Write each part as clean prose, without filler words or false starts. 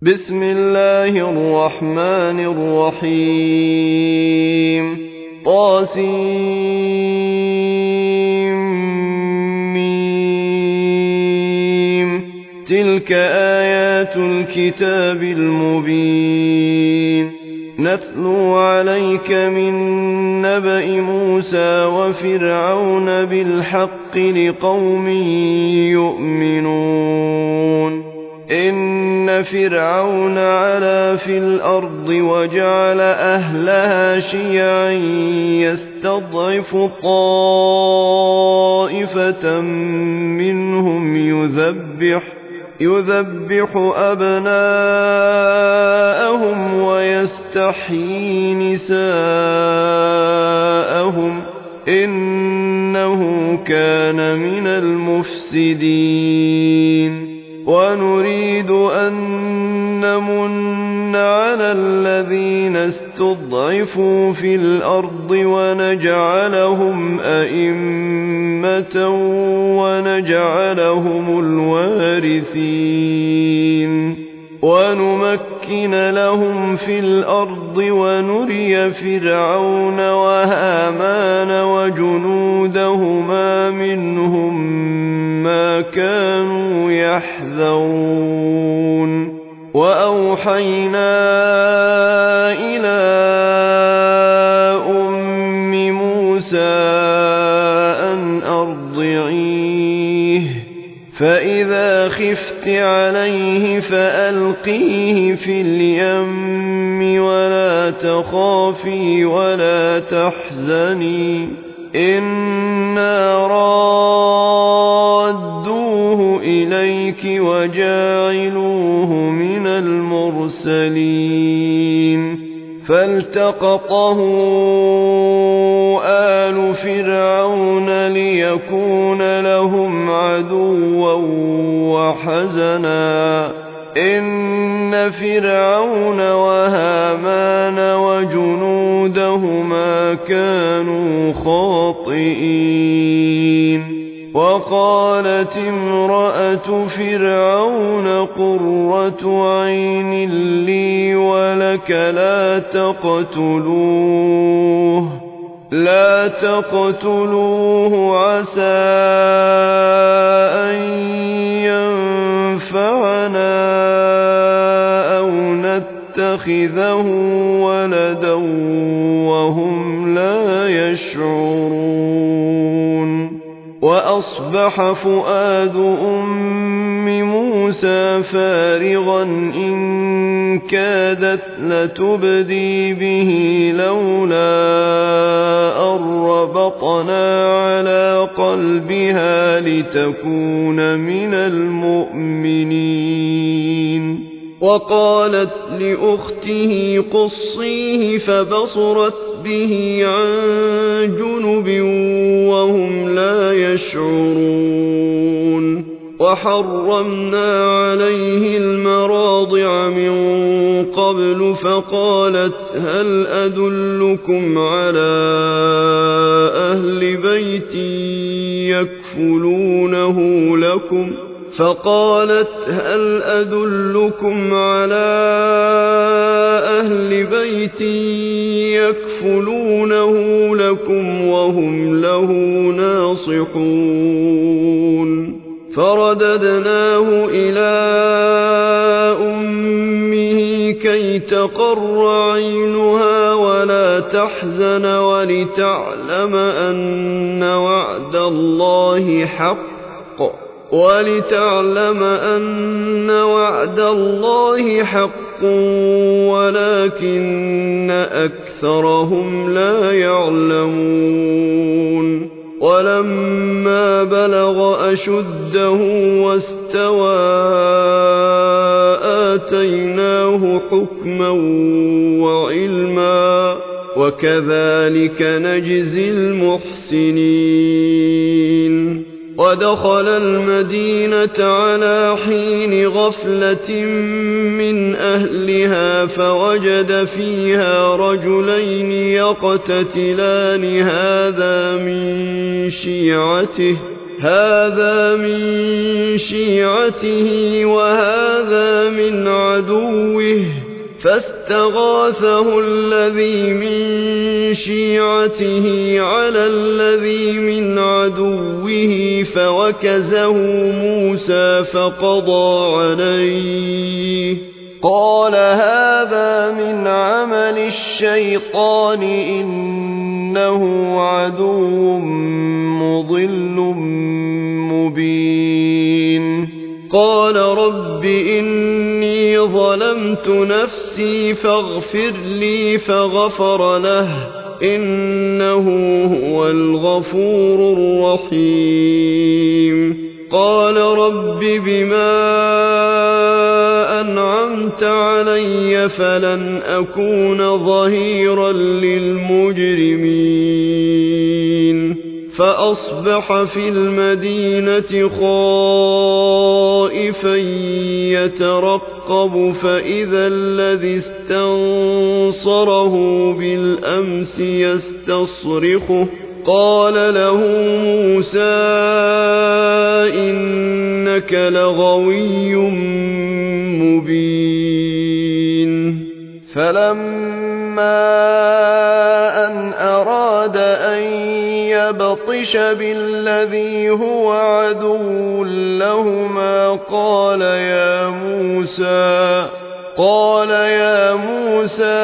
بسم الله الرحمن الرحيم طاسيم تلك آيات الكتاب المبين نتلو عليك من نبأ موسى وفرعون بالحق لقوم يؤمنون إن فرعون علا في الأرض وجعل أهلها شيعا يستضعف طائفة منهم يذبح أبناءهم ويستحيي نساءهم إنه كان من المفسدين ونريد أن نمن على الذين استضعفوا في الأرض ونجعلهم أئمة ونجعلهم الوارثين ونمكن لهم في الأرض ونري فرعون وهامان وجنودهما منهم ما كانوا يحذرون وأوحينا إلى أم موسى أن أرضعيه فإذا خفت عليه فألقيه في اليم ولا تخافي ولا تحزني إنا رادوه إليك وجاعلوه من المرسلين فالتقطه آل فرعون ليكون لهم عدوا وحزنا إن فرعون وهامان وجنودهما كانوا خاطئين وقالت امرأة فرعون قرة عين لي ولك لا تقتلوه عسى أن ينفعنا أو نتخذه ولدا وهم لا يشعرون وأصبح فؤاد أم موسى فارغا إن كادت لتبدي به لولا أن ربطنا على قلبها لتكون من المؤمنين وقالت لأخته قصيه فبصرت به عن جنب وهم لا يشعرون وحرمنا عليه المراضع من قبل فقالت هل أدلكم على أهل بيت يكفلونه لكم وهم له ناصحون فرددناه إلى أمه كي تقر عينها ولا تحزن ولتعلم أن وعد الله حق ولكن أكثرهم لا يعلمون ولما بلغ أشده واستوى آتيناه حكما وعلما وكذلك نجزي المحسنين ودخل المدينة على حين غفلة من أهلها فوجد فيها رجلين يقتتلان هذا من شيعته هذا من شيعته وهذا من عدوه فاستغاثه الذي من شيعته على الذي من عدوه فوكزه موسى فقضى عليه قال هذا من عمل الشيطان إنه عدو مضل مبين قال رب إني ظلمت نفسي فاغفر لي فغفر له إنه هو الغفور الرحيم قال رب بما أنعمت علي فلن أكون ظهيرا للمجرمين فأصبح في المدينة خائفا يترقب فإذا الذي استنصره بالأمس يستصرخه قال له موسى إنك لغوي مبين فلما أن أراد أن يبطش بالذي هو عدو لهما قال يا موسى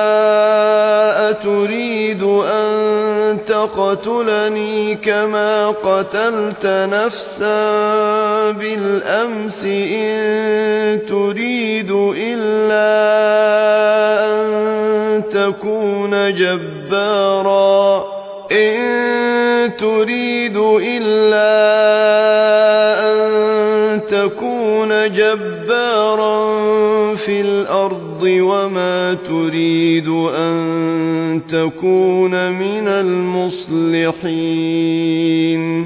أتريد أن تقتلني كما قتلت نفسا بالأمس إن تريد إلا أن تكون جبارا في الأرض وما تريد أن تكون من المصلحين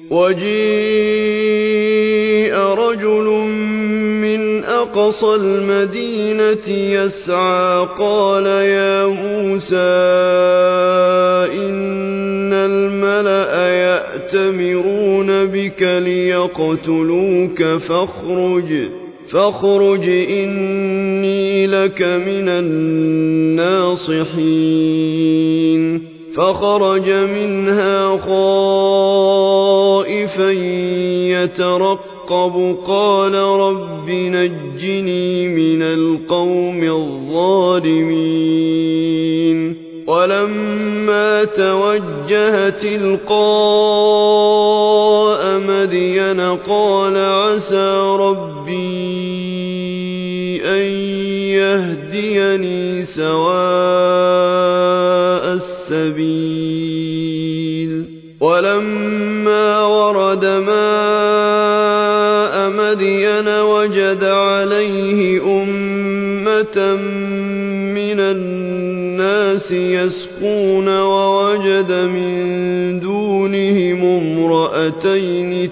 وجيء رجل من أقصى المدينة يسعى قال يا موسى إن الملأ يأتمرون بك ليقتلوك فاخرج إني لك من الناصحين فخرج منها خائفا يترقب قال رب نجني من القوم الظالمين ولما توجه تلقاء مدين قال عسى ربي أن يهديني سواء السبيل ولما ورد ماء مدين وجد عليه أمة من الناس يسقون ووجد من دونهم امرأتين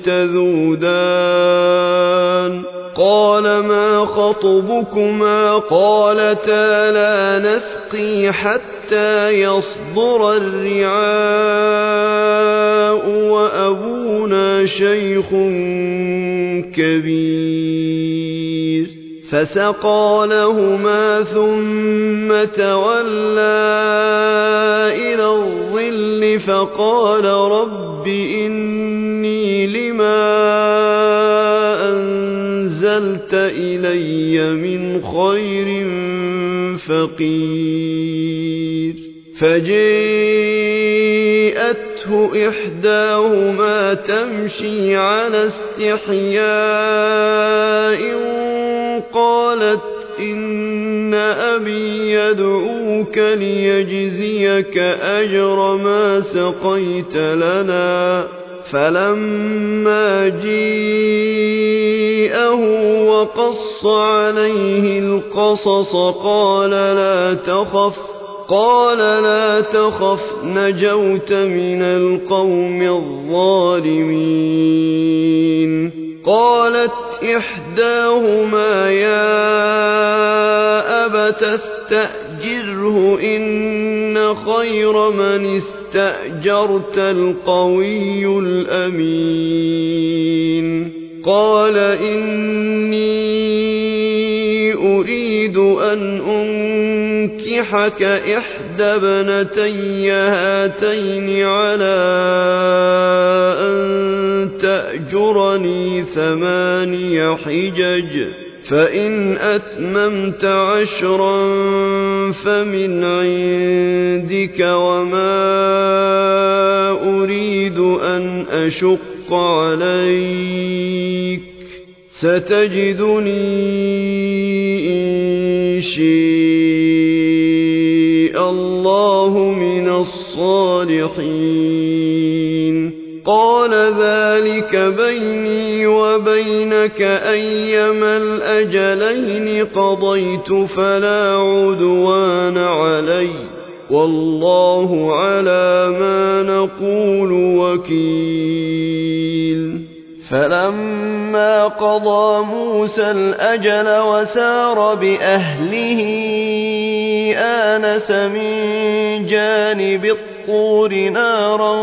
تذودان قال ما خطبكما قالتا لا نسقي حتى يصدر الرعاء وأبونا شيخ كبير فسقى لهما ثم تولى إلى الظل فقال رب إني لما أنزلت إلي من خير فقير فجاءته إحداهما تمشي على استحياء قالت إن أبي يدعوك ليجزيك أجر ما سقيت لنا فلما جيءه وقص عليه القصص قال لا تخف نجوت من القوم الظالمين قالت إحداهما يا أبت تستأجره إن خير من استأجرت القوي الأمين قال إني أريد أن أنكحك إحدى ابنتي هاتين على أن تأجرني 8 حجج فإن أتممت 10 فمن عندك وما أريد أن أشق عليك ستجدني إن شاء الله من الصالحين قال ذلك بيني وبينك أيما الأجلين قضيت فلا عدوان علي والله على ما نقول وكيل فلما قضى موسى الأجل وسار بأهله آنس من جانب الطور نارا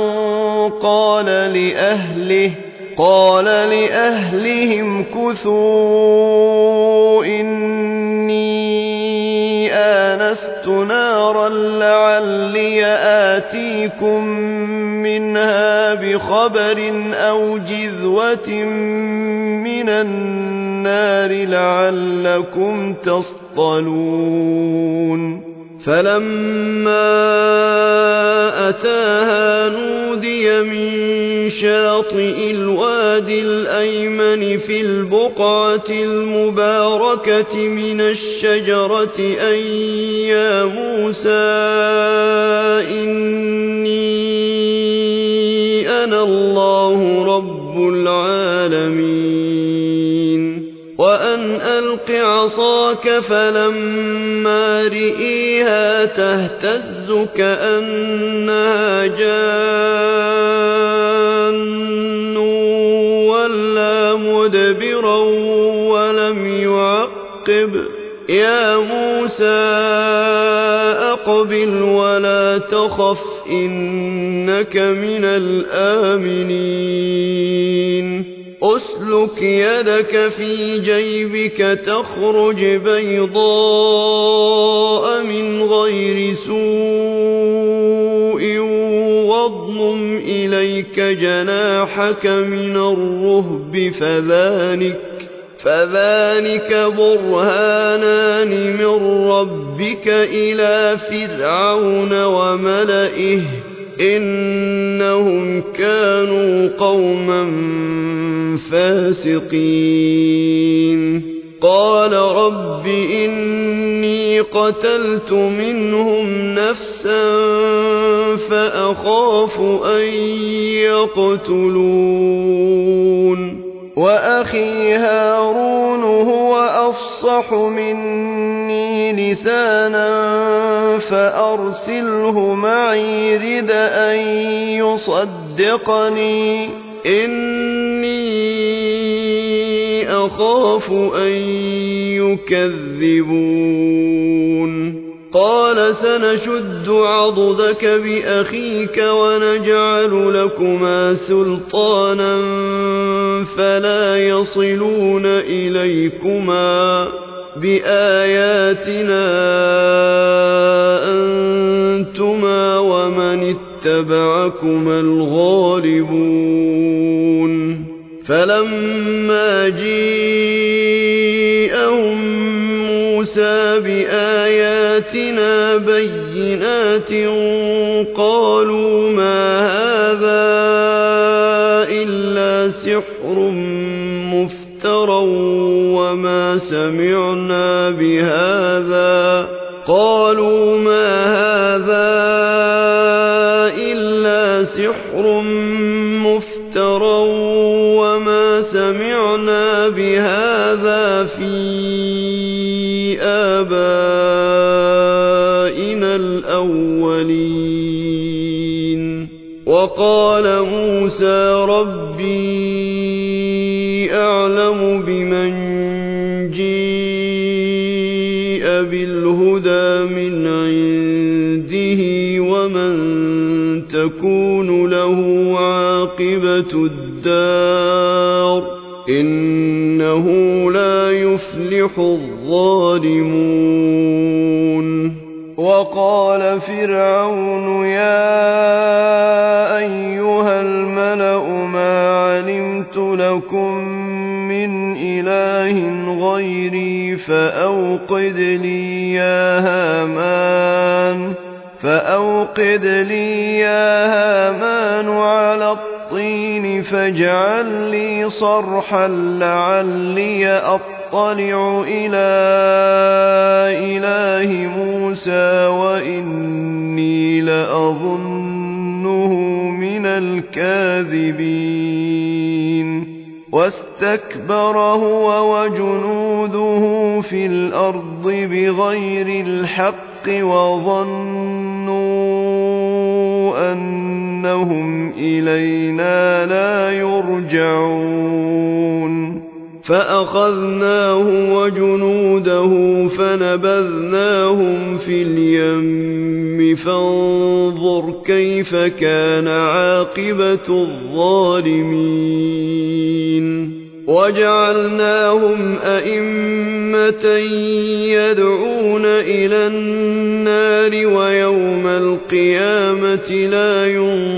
قال لأهلهم كثوا إني آنست نارا لعلي آتيكم منها بخبر أو جذوة من النار لعلكم تصطلون فلما أتاها نودي من شاطئ الوادي الأيمن في البقعة المباركة من الشجرة أن يا موسى إني أنا الله رب العالمين وأن ألق عصاك فلما رئيها تهتز كأنها جان ولا مدبرا ولم يعقب يا موسى أقبل ولا تخف إنك من الآمنين أسلك يدك في جيبك تخرج بيضاء من غير سوء واضمم إليك جناحك من الرهب فذلك برهانان من ربك إلى فرعون وملئه إنهم كانوا قوما فاسقين قال رب إني قتلت منهم نفسا فأخاف أن يقتلون وأخي هارون هو أفصح مني لسانا فأرسله معي رد أن يصدقني إني أخاف أن يكذبون قال سنشد عضدك بأخيك ونجعل لكما سلطانا فلا يصلون إليكما بآياتنا أنتما ومن اتبعكما الغالبون فلما جاءهم موسى بآياتنا بينات قالوا ما هذا إلا سحر مفترى وما سمعنا بهذا في آبائنا الأولين وقال موسى ربي أعلم بمن جاء بالهدى من عنده ومن تكون له عاقبة الدار إنه لا يفلح الظالمون. وقال فرعون يا أيها الملأ ما علمت لكم من إله غيري فأوقد لي يا هامان على الطين فاجعل لي صرحا لعلي أطلع إلى إله موسى وإني لأظنه من الكاذبين. واستكبر هو وجنوده في الأرض بغير الحق وظنوا أنهم إلينا لا يرجعون. فأخذناه وجنوده فنبذناهم في اليم فانظر كيف كان عاقبة الظالمين. وجعلناهم أئمة يدعون إلى النار ويوم القيامة لا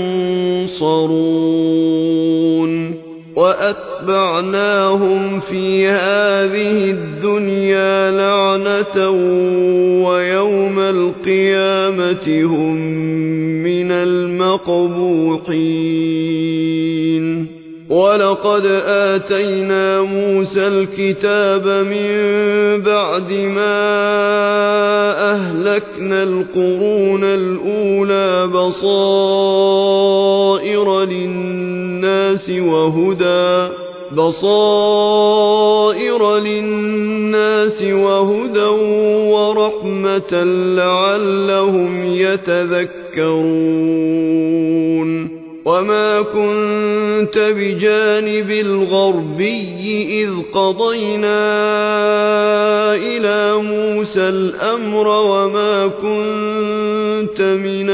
ينصرون. وأتبعناهم في هذه الدنيا لعنة ويوم القيامة هم من المقبوحين. ولقد آتينا موسى الكتاب من بعد ما أهلكنا القرون الأولى بصائر للناس وهدى ورحمة لعلهم يتذكرون. وما كنت بجانب الغربي إذ قضينا إلى موسى الأمر وما كنت من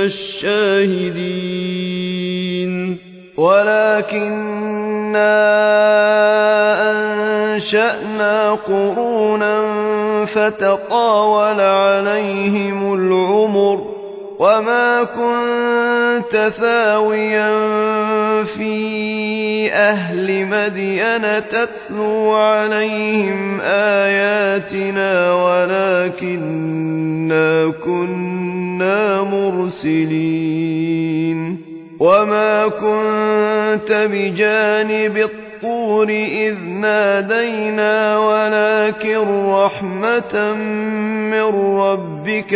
الشاهدين. ولكننا أنشأنا قرونا فتطاول عليهم العمر وما كنت ثاويا في أهل مدين تتلو عليهم آياتنا ولكننا كنا مرسلين. وما كنت بجانب الطور إذ نادينا ولكن رحمة من ربك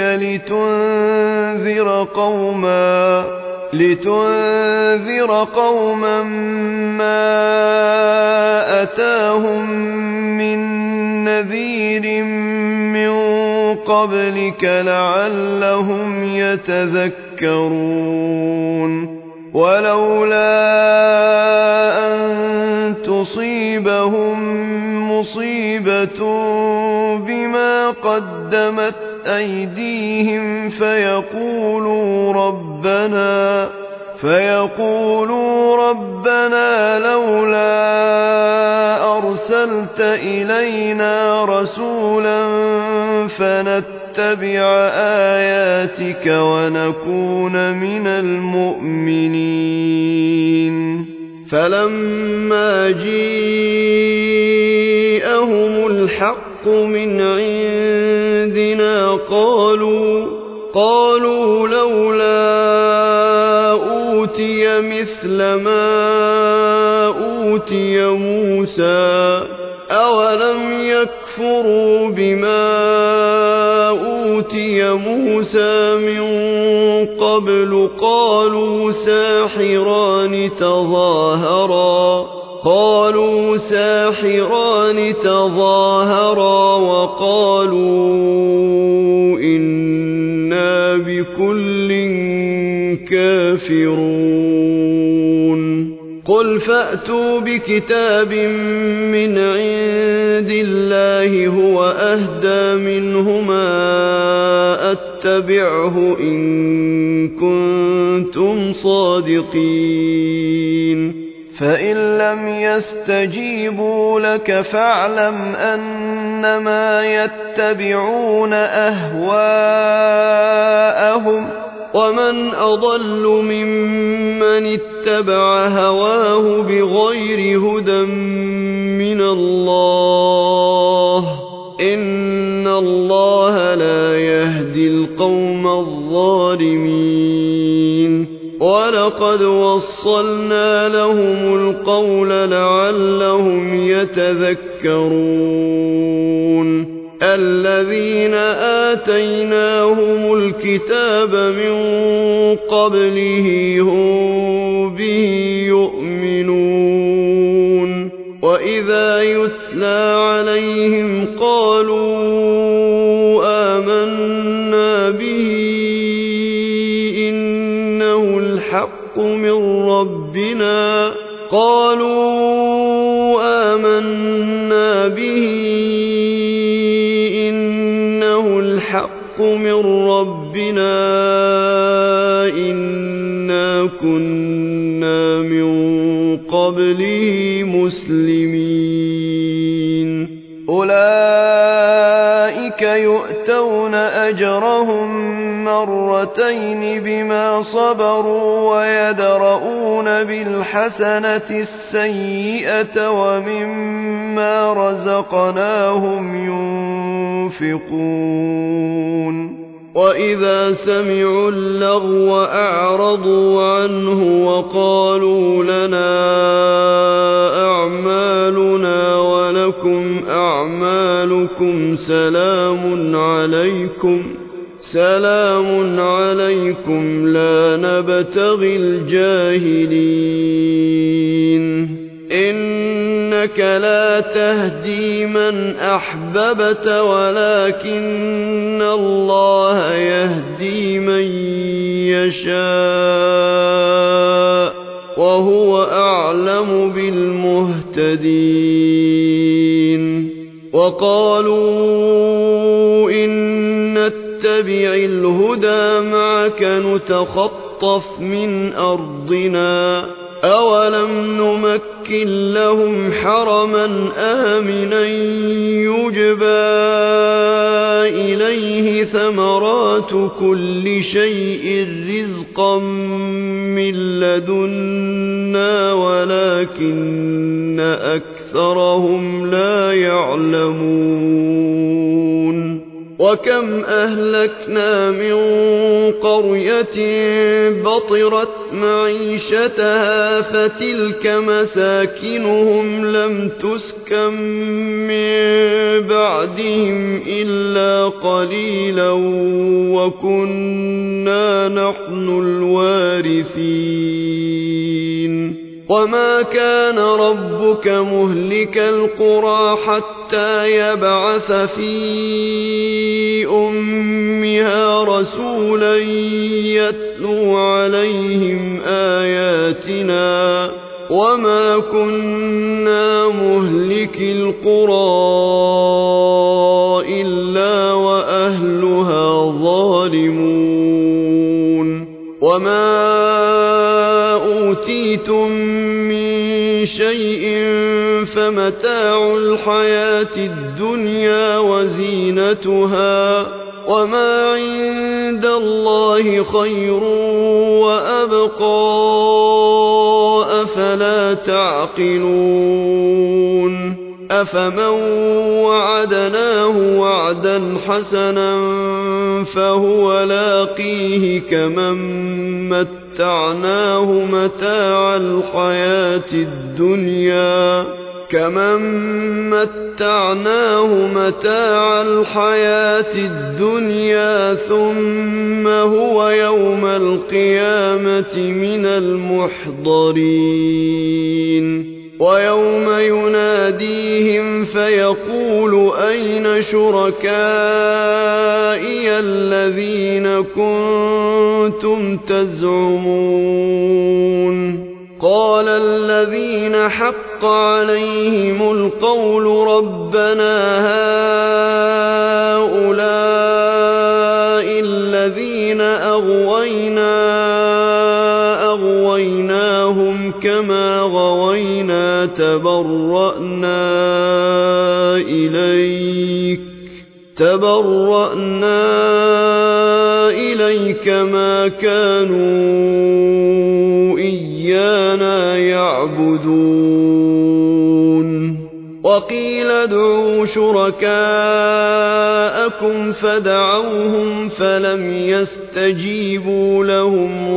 لتنذر قوما ما أتاهم من نذير من قبلك لعلهم يتذكرون. ولولا أن تصيبهم مصيبة بما قدمت أيديهم فيقولوا ربنا لولا أرسلت إلينا رسولا فنتبع آياتك ونكون من المؤمنين. فلما جاءهم الحق من عندنا قالوا لولا أوتي مثل ما أوتي موسى أولم يكفروا بما أوتي موسى من قبل قالوا ساحران تظاهرا وقالوا إنا بكل كافرون. قل فأتوا بكتاب من عند الله هو أهدى منهما أتبعه إن كنتم صادقين فإن لم يستجيبوا لك فاعلم أنما يتبعون أهواءهم ومن أضل ممن اتبع هواه بغير هدى من الله إن الله لا يهدي القوم الظالمين ولقد وصلنا لهم القول لعلهم يتذكرون الذين آتيناهم الكتاب من قبله هم به يؤمنون وإذا يتلى عليهم قالوا آمنا به إنه الحق من ربنا إنا كنا من قبله مسلمين أولئك يؤتون أجرهم مرتين بما صبروا ويدرؤون بالحسنة السيئة ومما رزقناهم ينفقون وإذا سمعوا اللغو أعرضوا عنه وقالوا لنا أعمالنا ولكم أعمالكم سلام عليكم لا نبتغي الجاهلين إنك لا تهدي من أحببت ولكن الله يهدي من يشاء وهو أعلم بالمهتدين وقالوا إن نتبع الهدى معك نتخطف من أرضنا أولم نمكن لهم حرما آمنا يجبى إليه ثمرات كل شيء رزقا من لدنا ولكن أكثرهم لا يعلمون وكم أهلكنا من قرية بطرت معيشتها فتلك مساكنهم لم تسكن من بعدهم إلا قليلا وكنا نحن الوارثين وما كان ربك مهلك القرى حتى يبعث في أمها رسولا يتلو عليهم آياتنا وما كنا مهلك القرى إلا وأهلها ظالمون وما أوتيتم من شيء فمتاع الحياة الدنيا وزينتها وما عند الله خير وأبقى أفلا تعقلون أفمن وعدناه وعدا حسنا فهو لاقيه كمن متعناه متاع الحياة الدنيا ثم هو يوم القيامة من المحضرين ويوم يناديهم فيقول أين شركائي الذين كنتم تزعمون قال الذين حق عليهم القول ربنا هؤلاء الذين أغويناهم كما غوينا تبرأنا إليك ما كانوا إيانا يعبدون وقيل ادعوا شركاءكم فدعوهم فلم يستجيبوا لهم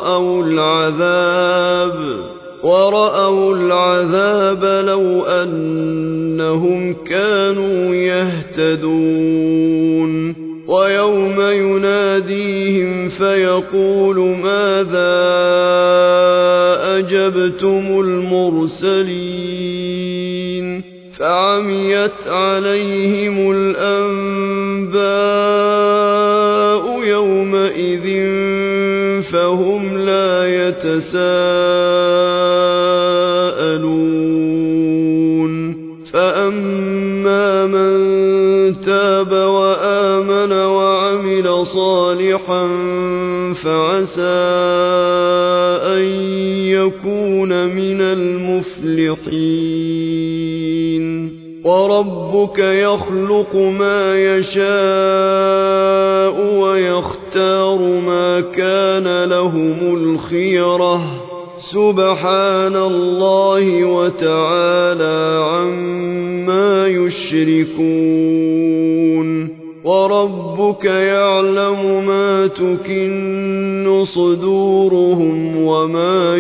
ورأوا العذاب لو أنهم كانوا يهتدون ويوم يناديهم فيقول ماذا أجبتم المرسلين فعميت عليهم الأنباء يومئذ فهم لا يتساءلون فأما من تاب وآمن وعمل صالحا فعسى أن يكون من المفلحين وربك يخلق ما يشاء ويختار ما كان لهم الخيرة سبحان الله وتعالى عما يشركون وربك يعلم ما تكن صدورهم وما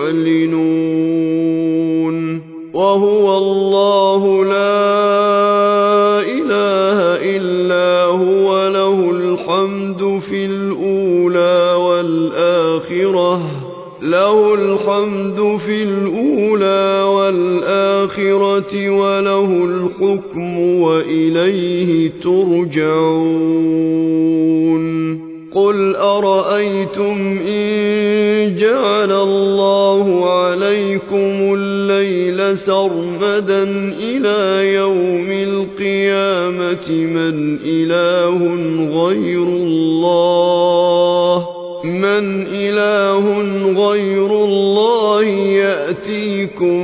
يعلنون وهو الله لا إله إلا هو له الحمد في الأولى والآخرة وله الحكم وإليه ترجعون قل أرأيتم إن جعل الله عليكم الليل سرمدا إلى يوم القيامة من إله غير الله يأتيكم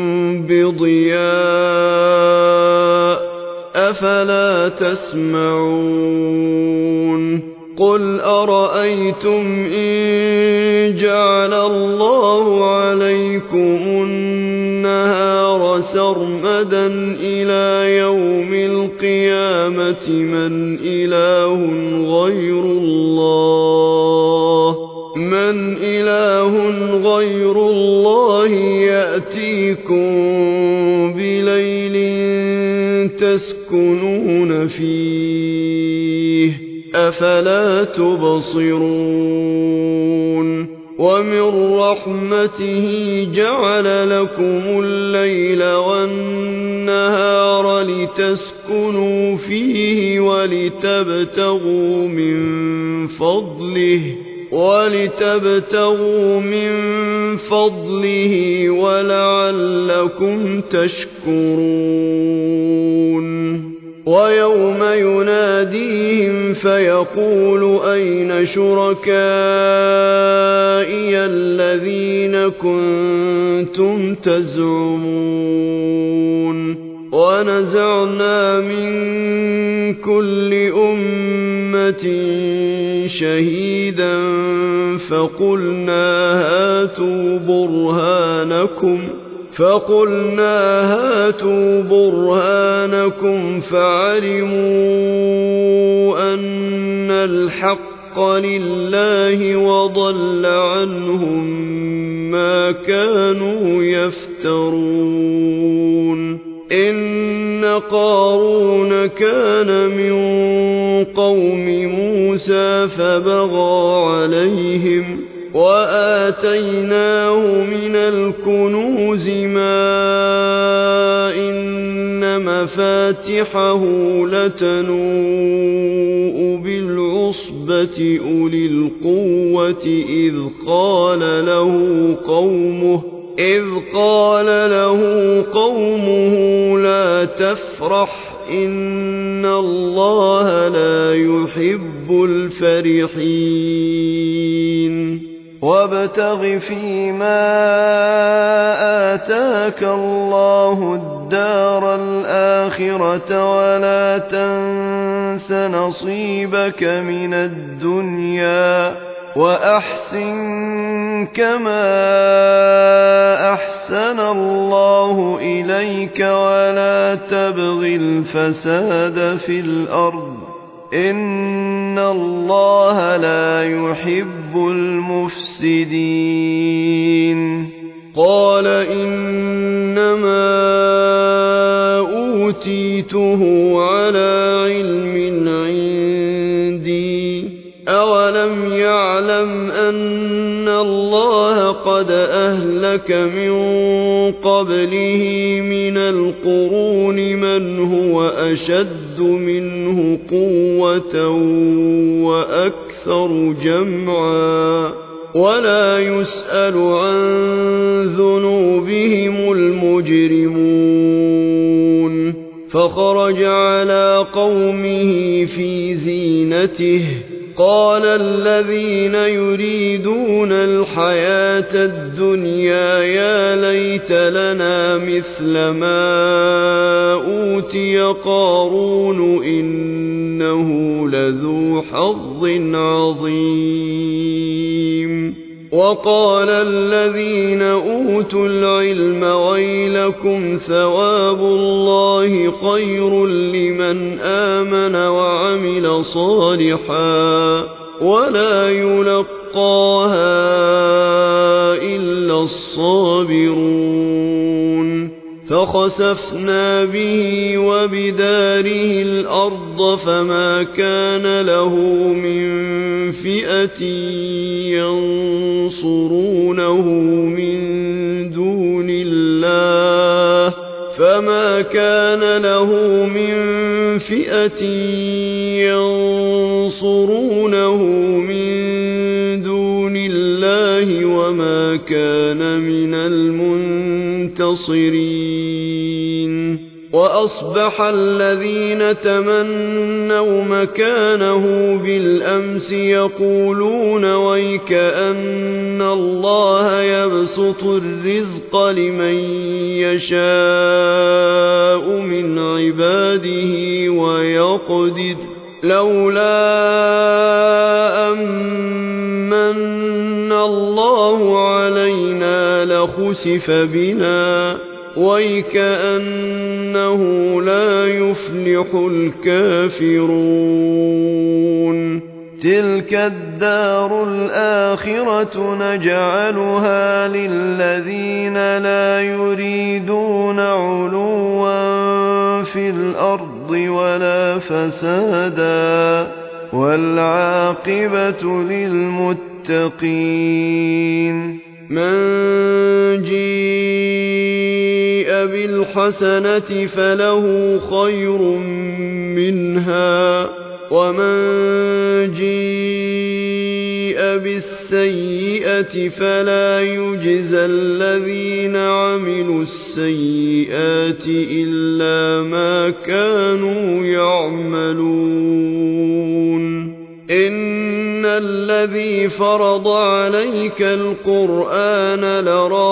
بضياء أفلا تسمعون قل أرأيتم إن جعل الله عليكم النهار سرمدا إلى يوم القيامة من إله غير الله يأتيكم بليل تسكنون فيه أفلا تبصرون ومن رحمته جعل لكم الليل والنهار لتسكنوا فيه ولتبتغوا من فضله ولعلكم تشكرون ويوم يناديهم فيقول أين شركائي الذين كنتم تزعمون ونزعنا من كل أمة شهيدا فقلنا هاتوا برهانكم فعلموا أن الحق لله وضل عنهم ما كانوا يفترون إن قارون كان من قوم موسى فبغى عليهم وآتيناه من الكنوز ما إن مفاتحه لتنوء بالعصبة الْعُصْبَةِ أُولِي الْقُوَّةِ إذ قال له قومه لا تفرح إن الله لا يحب الفرحين وابتغ فيما آتاك الله الدار الآخرة ولا تنس نصيبك من الدنيا وأحسن كما أحسن الله إليك ولا تبغ الفساد في الأرض إن الله لا يحب المفسدين قال إنما أوتيته على علم عندي أولم يعلم أن الله قد أهلك من قبله من القرون من هو أشد منه قوة وأكثر جمعا ولا يسأل عن ذنوبهم المجرمون فخرج على قومه في زينته قال الذين يريدون الحياة الدنيا يا ليت لنا مثل ما أوتي قارون إنه لذو حظ عظيم وقال الذين أوتوا العلم ويلكم ثواب الله خير لمن آمن وعمل صالحا ولا يلقاها إلا الصابرون فخسفنا به وبداره الأرض فما كان له من فئة ينصرونه من دون الله وما كان من المنتصرين وأصبح الذين تمنوا مكانه بالأمس يقولون ويك أن الله يبسط الرزق لمن يشاء من عباده ويقدر لولا أمن الله علينا لخسف بنا ويكأنه لا يفلح الكافرون تلك الدار الآخرة نجعلها للذين لا يريدون علوا في الأرض ولا فسادا والعاقبة للمتقين من جيء بالحسنة فله خير منها ومن جيء بالسيئة فلا يجزى الذين عملوا السيئات إلا ما كانوا يعملون إن الذي فرض عليك القرآن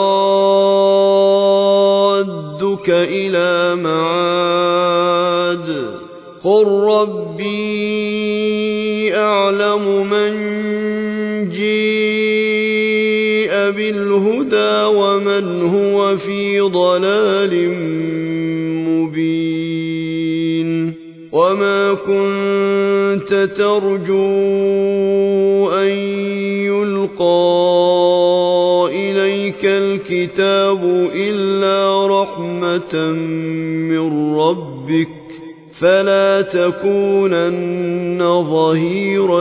لرادك إلى معاد قل ربي أعلم من جيء بالهدى ومن هو في ضلال مبين وما كنت ترجو أن يلقى إليك الكتاب إلا رحمة من ربك فلا تكونن ظهيرا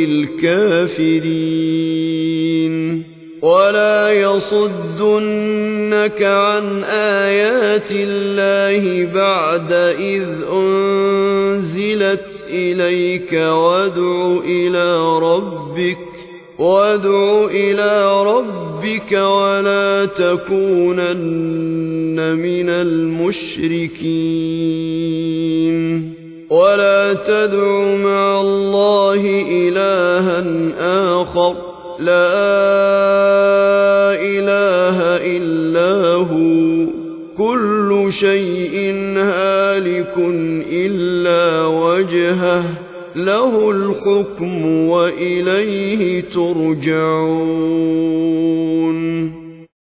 للكافرين ولا يصدنك عن آيات الله بعد إذ أنزلت إليك وادع إلى ربك ولا تكونن من المشركين ولا تدع مع الله إلها آخر لا إله إلا هو كل شيء هالك إلا وجهه له الحكم وإليه ترجعون